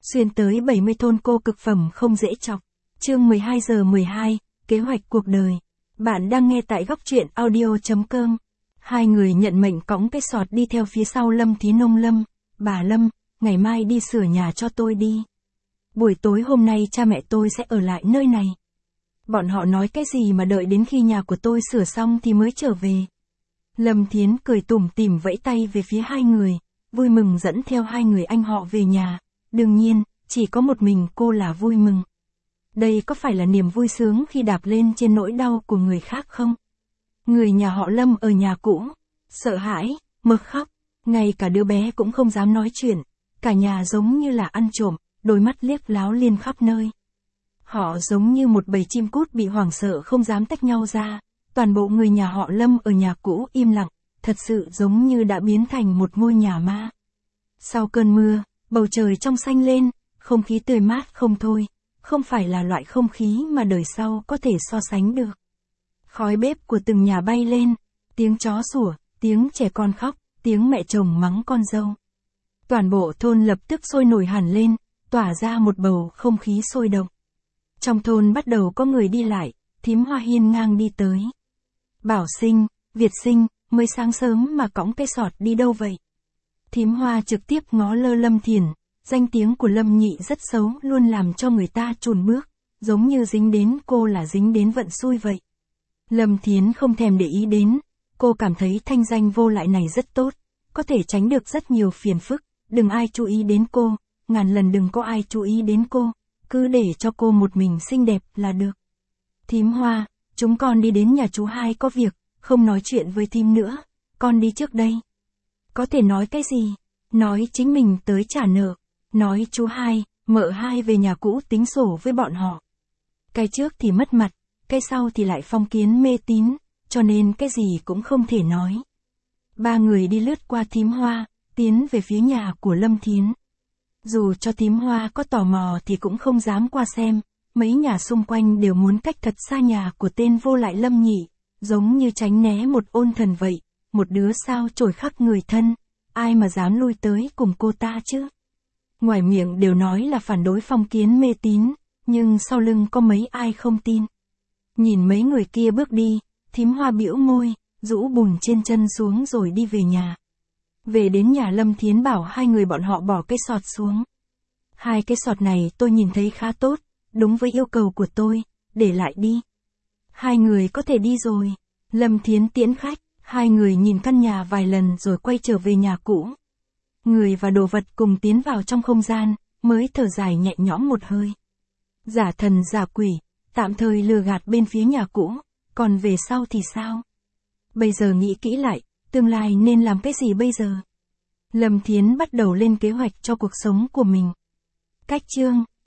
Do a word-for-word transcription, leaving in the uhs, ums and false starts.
Xuyên tới bảy mươi thôn cô cực phẩm không dễ chọc. Chương mười hai giờ mười hai, kế hoạch cuộc đời. Bạn đang nghe tại góc truyện audio chấm com. Hai người nhận mệnh cõng cái sọt đi theo phía sau Lâm Thiến. Ông Lâm, bà Lâm, ngày mai đi sửa nhà cho tôi đi. Buổi tối hôm nay cha mẹ tôi sẽ ở lại nơi này. Bọn họ nói cái gì mà đợi đến khi nhà của tôi sửa xong thì mới trở về. Lâm Thiến cười tủm tỉm vẫy tay về phía hai người, vui mừng dẫn theo hai người anh họ về nhà. Đương nhiên, chỉ có một mình cô là vui mừng. Đây có phải là niềm vui sướng khi đạp lên trên nỗi đau của người khác không? Người nhà họ Lâm ở nhà cũ, sợ hãi, mực khóc, ngay cả đứa bé cũng không dám nói chuyện, cả nhà giống như là ăn trộm, đôi mắt liếc láo liên khắp nơi. Họ giống như một bầy chim cút bị hoảng sợ không dám tách nhau ra, toàn bộ người nhà họ Lâm ở nhà cũ im lặng, thật sự giống như đã biến thành một ngôi nhà ma. Sau cơn mưa, bầu trời trong xanh lên, không khí tươi mát không thôi, không phải là loại không khí mà đời sau có thể so sánh được. Khói bếp của từng nhà bay lên, tiếng chó sủa, tiếng trẻ con khóc, tiếng mẹ chồng mắng con dâu. Toàn bộ thôn lập tức sôi nổi hẳn lên, tỏa ra một bầu không khí sôi động. Trong thôn bắt đầu có người đi lại, thím Hoa hiên ngang đi tới. Bảo Sinh, Việt Sinh, mới sáng sớm mà cõng cái sọt đi đâu vậy? Thím Hoa trực tiếp ngó lơ Lâm Thiển, danh tiếng của Lâm Nhị rất xấu luôn làm cho người ta chùn bước, giống như dính đến cô là dính đến vận xui vậy. Lâm Thiến không thèm để ý đến, cô cảm thấy thanh danh vô lại này rất tốt, có thể tránh được rất nhiều phiền phức, đừng ai chú ý đến cô, ngàn lần đừng có ai chú ý đến cô, cứ để cho cô một mình xinh đẹp là được. Thím Hoa, chúng con đi đến nhà chú hai có việc, không nói chuyện với thím nữa, con đi trước đây. Có thể nói cái gì? Nói chính mình tới trả nợ, nói chú hai, mợ hai về nhà cũ tính sổ với bọn họ. Cái trước thì mất mặt, cái sau thì lại phong kiến mê tín, cho nên cái gì cũng không thể nói. Ba người đi lướt qua thím Hoa, tiến về phía nhà của Lâm Thiến. Dù cho thím Hoa có tò mò thì cũng không dám qua xem, mấy nhà xung quanh đều muốn cách thật xa nhà của tên vô lại Lâm Nhị, giống như tránh né một ôn thần vậy, một đứa sao chổi khắc người thân, ai mà dám lui tới cùng cô ta chứ. Ngoài miệng đều nói là phản đối phong kiến mê tín, nhưng sau lưng có mấy ai không tin. Nhìn mấy người kia bước đi, thím Hoa bĩu môi, rũ bùn trên chân xuống rồi đi về nhà. Về đến nhà Lâm Thiến bảo hai người bọn họ bỏ cái sọt xuống. Hai cái sọt này tôi nhìn thấy khá tốt, đúng với yêu cầu của tôi, để lại đi. Hai người có thể đi rồi. Lâm Thiến tiễn khách, hai người nhìn căn nhà vài lần rồi quay trở về nhà cũ. Người và đồ vật cùng tiến vào trong không gian, mới thở dài nhẹ nhõm một hơi. Giả thần giả quỷ, tạm thời lừa gạt bên phía nhà cũ, còn về sau thì sao? Bây giờ nghĩ kỹ lại, tương lai nên làm cái gì bây giờ? Lâm Thiến bắt đầu lên kế hoạch cho cuộc sống của mình. Cách chương